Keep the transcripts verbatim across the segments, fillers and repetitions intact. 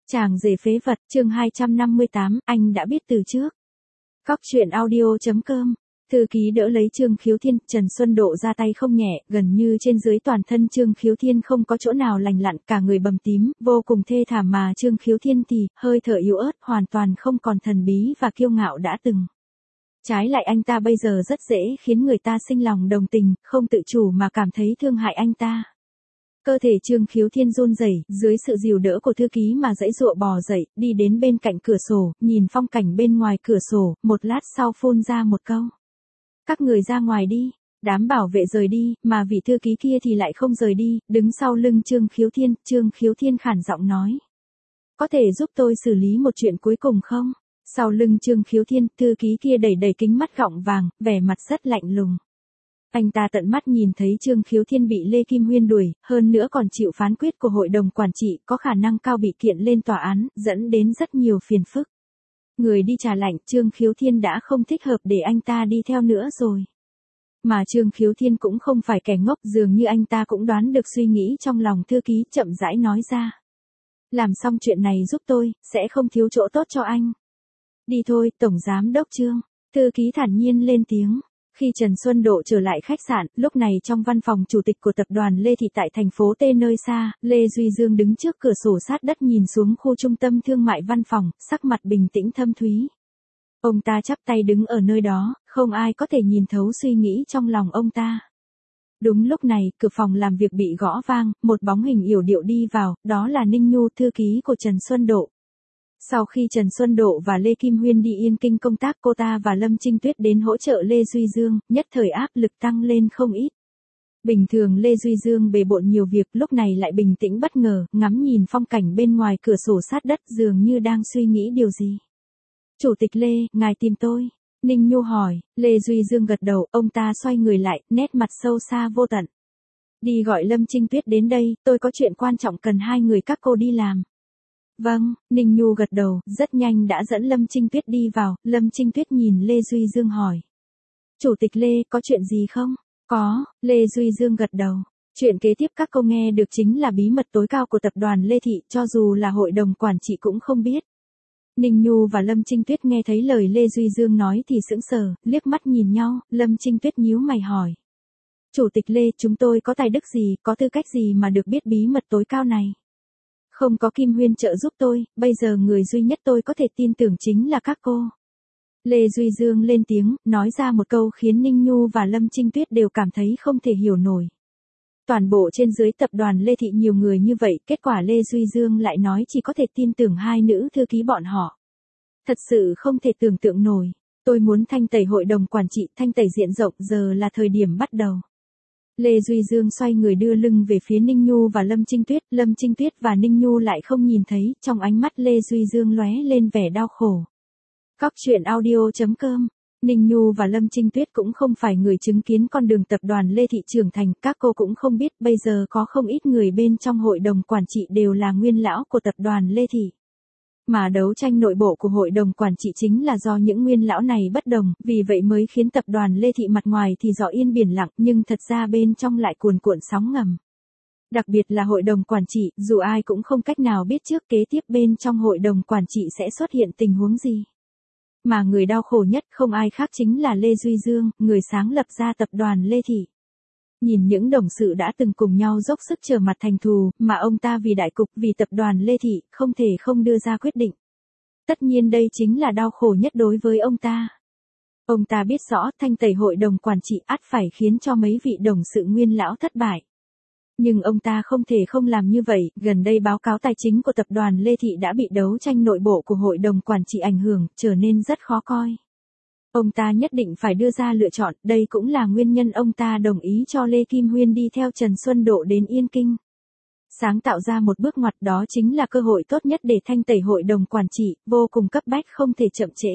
Chàng rể phế vật, chương hai trăm năm mươi tám, anh đã biết từ trước. Cóc truyện audio chấm com. Thư ký đỡ lấy Trương Khiếu Thiên, Trần Xuân Độ ra tay không nhẹ, gần như trên dưới toàn thân Trương Khiếu Thiên không có chỗ nào lành lặn, cả người bầm tím, vô cùng thê thảm, mà Trương Khiếu Thiên thì hơi thở yếu ớt, hoàn toàn không còn thần bí và kiêu ngạo đã từng. Trái lại anh ta bây giờ rất dễ khiến người ta sinh lòng đồng tình, không tự chủ mà cảm thấy thương hại anh ta. Cơ thể Trương Khiếu Thiên run rẩy, dưới sự dìu đỡ của thư ký mà giãy giụa bò dậy, đi đến bên cạnh cửa sổ, nhìn phong cảnh bên ngoài cửa sổ, một lát sau phun ra một câu. Các người ra ngoài đi. Đám bảo vệ rời đi, mà vị thư ký kia thì lại không rời đi, đứng sau lưng Trương Khiếu Thiên, Trương Khiếu Thiên khản giọng nói. Có thể giúp tôi xử lý một chuyện cuối cùng không? Sau lưng Trương Khiếu Thiên, thư ký kia đẩy đẩy kính mắt gọng vàng, vẻ mặt rất lạnh lùng. Anh ta tận mắt nhìn thấy Trương Khiếu Thiên bị Lê Kim Huyên đuổi, hơn nữa còn chịu phán quyết của hội đồng quản trị, có khả năng cao bị kiện lên tòa án, dẫn đến rất nhiều phiền phức. Người đi trà lạnh, Trương Khiếu Thiên đã không thích hợp để anh ta đi theo nữa rồi. Mà Trương Khiếu Thiên cũng không phải kẻ ngốc, dường như anh ta cũng đoán được suy nghĩ trong lòng thư ký, chậm rãi nói ra. Làm xong chuyện này giúp tôi, sẽ không thiếu chỗ tốt cho anh. Đi thôi, Tổng Giám Đốc Trương. Thư ký thản nhiên lên tiếng. Khi Trần Xuân Độ trở lại khách sạn, lúc này trong văn phòng chủ tịch của tập đoàn Lê Thị tại thành phố T nơi xa, Lê Duy Dương đứng trước cửa sổ sát đất nhìn xuống khu trung tâm thương mại văn phòng, sắc mặt bình tĩnh thâm thúy. Ông ta chắp tay đứng ở nơi đó, không ai có thể nhìn thấu suy nghĩ trong lòng ông ta. Đúng lúc này, cửa phòng làm việc bị gõ vang, một bóng hình yểu điệu đi vào, đó là Ninh Nhu, thư ký của Trần Xuân Độ. Sau khi Trần Xuân Độ và Lê Kim Huyên đi Yên Kinh công tác, cô ta và Lâm Trinh Tuyết đến hỗ trợ Lê Duy Dương, nhất thời áp lực tăng lên không ít. Bình thường Lê Duy Dương bề bộn nhiều việc, lúc này lại bình tĩnh bất ngờ, ngắm nhìn phong cảnh bên ngoài cửa sổ sát đất, dường như đang suy nghĩ điều gì. Chủ tịch Lê, ngài tìm tôi. Ninh Nhu hỏi. Lê Duy Dương gật đầu, ông ta xoay người lại, nét mặt sâu xa vô tận. Đi gọi Lâm Trinh Tuyết đến đây, tôi có chuyện quan trọng cần hai người các cô đi làm. Vâng, Ninh Nhu gật đầu, rất nhanh đã dẫn Lâm Trinh Tuyết đi vào, Lâm Trinh Tuyết nhìn Lê Duy Dương hỏi. Chủ tịch Lê, có chuyện gì không? Có, Lê Duy Dương gật đầu. Chuyện kế tiếp các cô nghe được chính là bí mật tối cao của tập đoàn Lê Thị, cho dù là hội đồng quản trị cũng không biết. Ninh Nhu và Lâm Trinh Tuyết nghe thấy lời Lê Duy Dương nói thì sững sờ, liếc mắt nhìn nhau, Lâm Trinh Tuyết nhíu mày hỏi. Chủ tịch Lê, chúng tôi có tài đức gì, có tư cách gì mà được biết bí mật tối cao này? Không có Kim Huyên trợ giúp tôi, bây giờ người duy nhất tôi có thể tin tưởng chính là các cô. Lê Duy Dương lên tiếng, nói ra một câu khiến Ninh Nhu và Lâm Trinh Tuyết đều cảm thấy không thể hiểu nổi. Toàn bộ trên dưới tập đoàn Lê Thị nhiều người như vậy, kết quả Lê Duy Dương lại nói chỉ có thể tin tưởng hai nữ thư ký bọn họ. Thật sự không thể tưởng tượng nổi. Tôi muốn thanh tẩy hội đồng quản trị, thanh tẩy diện rộng, giờ là thời điểm bắt đầu. Lê Duy Dương xoay người đưa lưng về phía Ninh Nhu và Lâm Trinh Tuyết, Lâm Trinh Tuyết và Ninh Nhu lại không nhìn thấy, trong ánh mắt Lê Duy Dương lóe lên vẻ đau khổ. Cóc truyện audio chấm com. Ninh Nhu và Lâm Trinh Tuyết cũng không phải người chứng kiến con đường tập đoàn Lê Thị trưởng thành, các cô cũng không biết bây giờ có không ít người bên trong hội đồng quản trị đều là nguyên lão của tập đoàn Lê Thị. Mà đấu tranh nội bộ của hội đồng quản trị chính là do những nguyên lão này bất đồng, vì vậy mới khiến tập đoàn Lê Thị mặt ngoài thì gió yên biển lặng, nhưng thật ra bên trong lại cuồn cuộn sóng ngầm. Đặc biệt là hội đồng quản trị, dù ai cũng không cách nào biết trước kế tiếp bên trong hội đồng quản trị sẽ xuất hiện tình huống gì. Mà người đau khổ nhất không ai khác chính là Lê Duy Dương, người sáng lập ra tập đoàn Lê Thị. Nhìn những đồng sự đã từng cùng nhau dốc sức trở mặt thành thù, mà ông ta vì đại cục, vì tập đoàn Lê Thị, không thể không đưa ra quyết định. Tất nhiên đây chính là đau khổ nhất đối với ông ta. Ông ta biết rõ thanh tẩy hội đồng quản trị ắt phải khiến cho mấy vị đồng sự nguyên lão thất bại. Nhưng ông ta không thể không làm như vậy, gần đây báo cáo tài chính của tập đoàn Lê Thị đã bị đấu tranh nội bộ của hội đồng quản trị ảnh hưởng, trở nên rất khó coi. Ông ta nhất định phải đưa ra lựa chọn, đây cũng là nguyên nhân ông ta đồng ý cho Lê Kim Huyên đi theo Trần Xuân Độ đến Yên Kinh. Sáng tạo ra một bước ngoặt, đó chính là cơ hội tốt nhất để thanh tẩy hội đồng quản trị, vô cùng cấp bách không thể chậm trễ.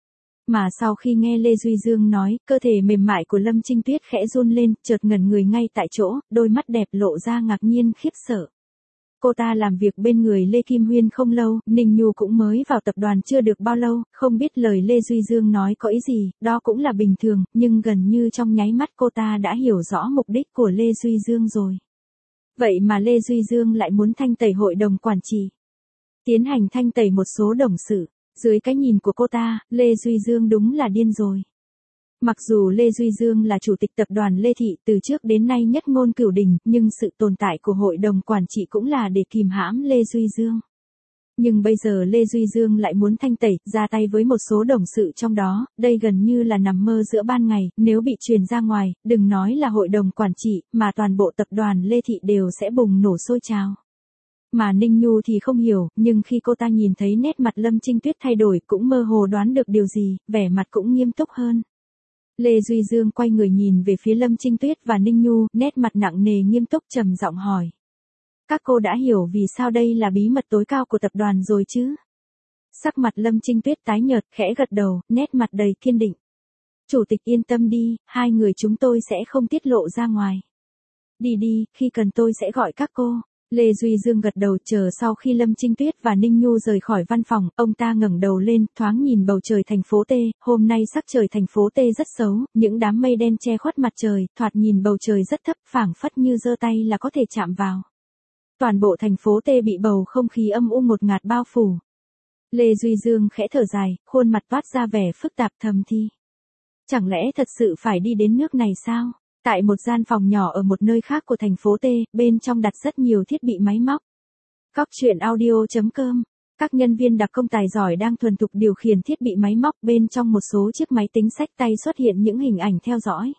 Mà sau khi nghe Lê Duy Dương nói, cơ thể mềm mại của Lâm Trinh Tuyết khẽ run lên, chợt ngẩn người ngay tại chỗ, đôi mắt đẹp lộ ra ngạc nhiên khiếp sợ. Cô ta làm việc bên người Lê Kim Huyên không lâu, Ninh Nhu cũng mới vào tập đoàn chưa được bao lâu, không biết lời Lê Duy Dương nói có ý gì, đó cũng là bình thường, nhưng gần như trong nháy mắt cô ta đã hiểu rõ mục đích của Lê Duy Dương rồi. Vậy mà Lê Duy Dương lại muốn thanh tẩy hội đồng quản trị. tiến hành thanh tẩy một số đồng sự. Dưới cái nhìn của cô ta, Lê Duy Dương đúng là điên rồi. Mặc dù Lê Duy Dương là chủ tịch tập đoàn Lê Thị từ trước đến nay nhất ngôn cửu đình, nhưng sự tồn tại của hội đồng quản trị cũng là để kìm hãm Lê Duy Dương. Nhưng bây giờ Lê Duy Dương lại muốn thanh tẩy, ra tay với một số đồng sự trong đó, đây gần như là nằm mơ giữa ban ngày, nếu bị truyền ra ngoài, đừng nói là hội đồng quản trị, mà toàn bộ tập đoàn Lê Thị đều sẽ bùng nổ sôi trào. Mà Ninh Nhu thì không hiểu, nhưng khi cô ta nhìn thấy nét mặt Lâm Trinh Tuyết thay đổi cũng mơ hồ đoán được điều gì, vẻ mặt cũng nghiêm túc hơn. Lê Duy Dương quay người nhìn về phía Lâm Trinh Tuyết và Ninh Nhu, nét mặt nặng nề nghiêm túc trầm giọng hỏi. Các cô đã hiểu vì sao đây là bí mật tối cao của tập đoàn rồi chứ? Sắc mặt Lâm Trinh Tuyết tái nhợt, khẽ gật đầu, nét mặt đầy kiên định. Chủ tịch yên tâm đi, hai người chúng tôi sẽ không tiết lộ ra ngoài. Đi đi, khi cần tôi sẽ gọi các cô. Lê Duy Dương gật đầu, chờ sau khi Lâm Trinh Tuyết và Ninh Nhu rời khỏi văn phòng, ông ta ngẩng đầu lên, thoáng nhìn bầu trời thành phố T, hôm nay sắc trời thành phố T rất xấu, những đám mây đen che khuất mặt trời, thoạt nhìn bầu trời rất thấp, phảng phất như giơ tay là có thể chạm vào. Toàn bộ thành phố T bị bầu không khí âm u ngột ngạt bao phủ. Lê Duy Dương khẽ thở dài, khuôn mặt toát ra vẻ phức tạp thầm thì. Chẳng lẽ thật sự phải đi đến nước này sao? Tại một gian phòng nhỏ ở một nơi khác của thành phố T, bên trong đặt rất nhiều thiết bị máy móc. Cóc truyện audio chấm com. Các nhân viên đặc công tài giỏi đang thuần thục điều khiển thiết bị máy móc, bên trong một số chiếc máy tính xách tay xuất hiện những hình ảnh theo dõi.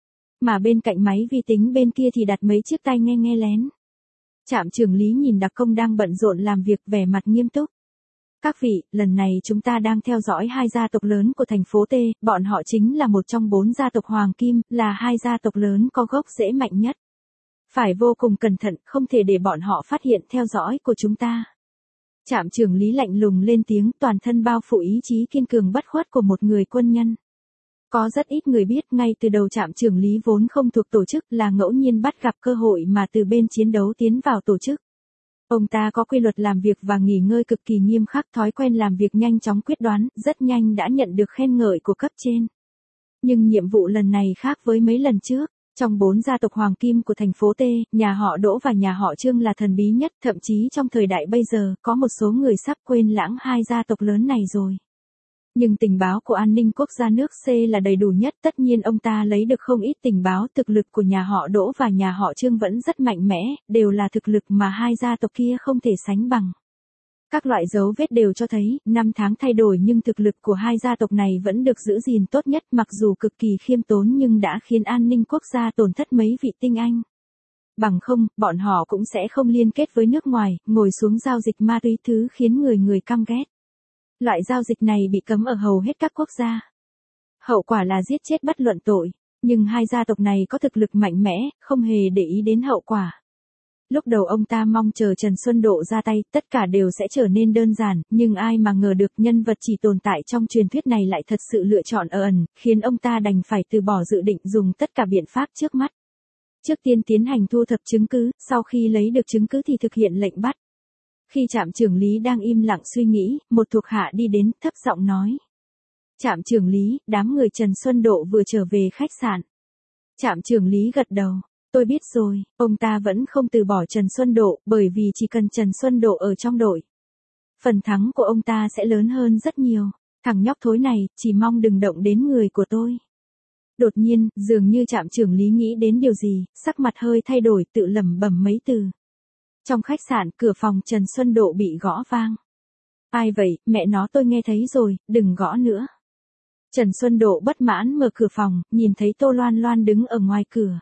Mà bên cạnh máy vi tính bên kia thì đặt mấy chiếc tai nghe nghe lén. Trạm trưởng lý nhìn đặc công đang bận rộn làm việc, vẻ mặt nghiêm túc. Các vị, lần này chúng ta đang theo dõi hai gia tộc lớn của thành phố T, bọn họ chính là một trong bốn gia tộc Hoàng Kim, là hai gia tộc lớn có gốc rễ mạnh nhất. Phải vô cùng cẩn thận, không thể để bọn họ phát hiện theo dõi của chúng ta. Trạm trưởng lý lạnh lùng lên tiếng, toàn thân bao phủ ý chí kiên cường bất khuất của một người quân nhân. Có rất ít người biết, ngay từ đầu trạm trưởng lý vốn không thuộc tổ chức, là ngẫu nhiên bắt gặp cơ hội mà từ bên chiến đấu tiến vào tổ chức. Ông ta có quy luật làm việc và nghỉ ngơi cực kỳ nghiêm khắc, thói quen làm việc nhanh chóng quyết đoán, rất nhanh đã nhận được khen ngợi của cấp trên. Nhưng nhiệm vụ lần này khác với mấy lần trước. Trong bốn gia tộc Hoàng Kim của thành phố T, nhà họ Đỗ và nhà họ Trương là thần bí nhất, thậm chí trong thời đại bây giờ, có một số người sắp quên lãng hai gia tộc lớn này rồi. Nhưng tình báo của an ninh quốc gia nước C là đầy đủ nhất, tất nhiên ông ta lấy được không ít tình báo, thực lực của nhà họ Đỗ và nhà họ Trương vẫn rất mạnh mẽ, đều là thực lực mà hai gia tộc kia không thể sánh bằng. Các loại dấu vết đều cho thấy, năm tháng thay đổi nhưng thực lực của hai gia tộc này vẫn được giữ gìn tốt nhất, mặc dù cực kỳ khiêm tốn nhưng đã khiến an ninh quốc gia tổn thất mấy vị tinh anh. Bằng không, bọn họ cũng sẽ không liên kết với nước ngoài, ngồi xuống giao dịch ma túy, thứ khiến người người căm ghét. Loại giao dịch này bị cấm ở hầu hết các quốc gia. Hậu quả là giết chết bất luận tội, nhưng hai gia tộc này có thực lực mạnh mẽ, không hề để ý đến hậu quả. Lúc đầu ông ta mong chờ Trần Xuân Độ ra tay, tất cả đều sẽ trở nên đơn giản, nhưng ai mà ngờ được nhân vật chỉ tồn tại trong truyền thuyết này lại thật sự lựa chọn ở ẩn, khiến ông ta đành phải từ bỏ dự định dùng tất cả biện pháp trước mắt. Trước tiên tiến hành thu thập chứng cứ, sau khi lấy được chứng cứ thì thực hiện lệnh bắt. Khi trạm trưởng lý đang im lặng suy nghĩ, một thuộc hạ đi đến, thấp giọng nói. Trạm trưởng lý, đám người Trần Xuân Độ vừa trở về khách sạn. Trạm trưởng lý gật đầu. Tôi biết rồi, ông ta vẫn không từ bỏ Trần Xuân Độ, bởi vì chỉ cần Trần Xuân Độ ở trong đội, phần thắng của ông ta sẽ lớn hơn rất nhiều. Thằng nhóc thối này, chỉ mong đừng động đến người của tôi. Đột nhiên, dường như trạm trưởng lý nghĩ đến điều gì, sắc mặt hơi thay đổi, tự lẩm bẩm mấy từ. Trong khách sạn, cửa phòng Trần Xuân Độ bị gõ vang. Ai vậy, mẹ nó tôi nghe thấy rồi, đừng gõ nữa. Trần Xuân Độ bất mãn mở cửa phòng, nhìn thấy Tô Loan Loan đứng ở ngoài cửa.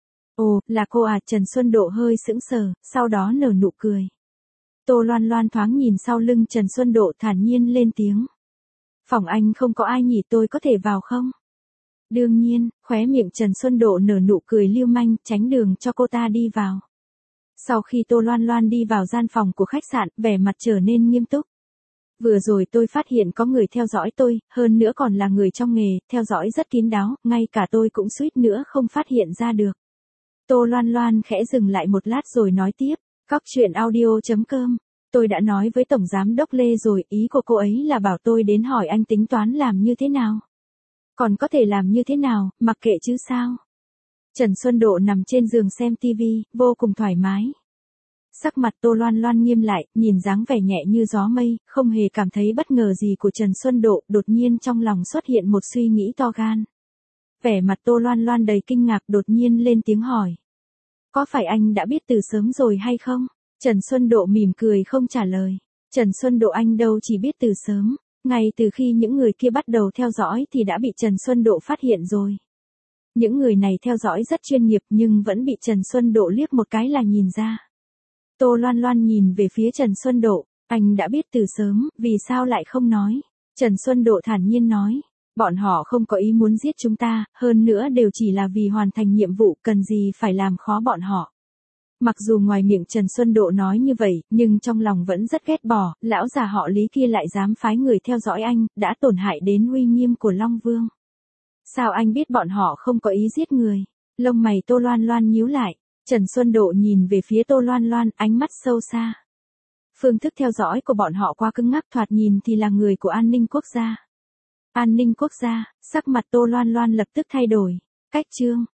Ồ, là cô à, Trần Xuân Độ hơi sững sờ, sau đó nở nụ cười. Tô Loan Loan thoáng nhìn sau lưng Trần Xuân Độ thản nhiên lên tiếng. Phòng anh không có ai nhỉ, tôi có thể vào không? Đương nhiên, khóe miệng Trần Xuân Độ nở nụ cười lưu manh, tránh đường cho cô ta đi vào. Sau khi Tô Loan Loan đi vào gian phòng của khách sạn, vẻ mặt trở nên nghiêm túc. Vừa rồi tôi phát hiện có người theo dõi tôi, hơn nữa còn là người trong nghề, theo dõi rất kín đáo, ngay cả tôi cũng suýt nữa không phát hiện ra được. Tô Loan Loan khẽ dừng lại một lát rồi nói tiếp, cóc truyện audio chấm com. Tôi đã nói với Tổng Giám Đốc Lê rồi, ý của cô ấy là bảo tôi đến hỏi anh tính toán làm như thế nào. Còn có thể làm như thế nào, mặc kệ chứ sao. Trần Xuân Độ nằm trên giường xem tivi, vô cùng thoải mái. Sắc mặt Tô Loan Loan nghiêm lại, nhìn dáng vẻ nhẹ như gió mây, không hề cảm thấy bất ngờ gì của Trần Xuân Độ, đột nhiên trong lòng xuất hiện một suy nghĩ to gan. Vẻ mặt Tô Loan Loan đầy kinh ngạc đột nhiên lên tiếng hỏi. Có phải anh đã biết từ sớm rồi hay không? Trần Xuân Độ mỉm cười không trả lời. Trần Xuân Độ anh đâu chỉ biết từ sớm, ngay từ khi những người kia bắt đầu theo dõi thì đã bị Trần Xuân Độ phát hiện rồi. Những người này theo dõi rất chuyên nghiệp nhưng vẫn bị Trần Xuân Độ liếc một cái là nhìn ra. Tô Loan Loan nhìn về phía Trần Xuân Độ, anh đã biết từ sớm, vì sao lại không nói? Trần Xuân Độ thản nhiên nói, bọn họ không có ý muốn giết chúng ta, hơn nữa đều chỉ là vì hoàn thành nhiệm vụ, cần gì phải làm khó bọn họ. Mặc dù ngoài miệng Trần Xuân Độ nói như vậy, nhưng trong lòng vẫn rất ghét bỏ, lão già họ Lý kia lại dám phái người theo dõi anh, đã tổn hại đến uy nghiêm của Long Vương. Sao anh biết bọn họ không có ý giết người? Lông mày Tô Loan Loan nhíu lại. Trần Xuân Độ nhìn về phía Tô Loan Loan, ánh mắt sâu xa. Phương thức theo dõi của bọn họ quá cứng ngắc, thoạt nhìn thì là người của an ninh quốc gia. An ninh quốc gia, sắc mặt Tô Loan Loan lập tức thay đổi. Cách chương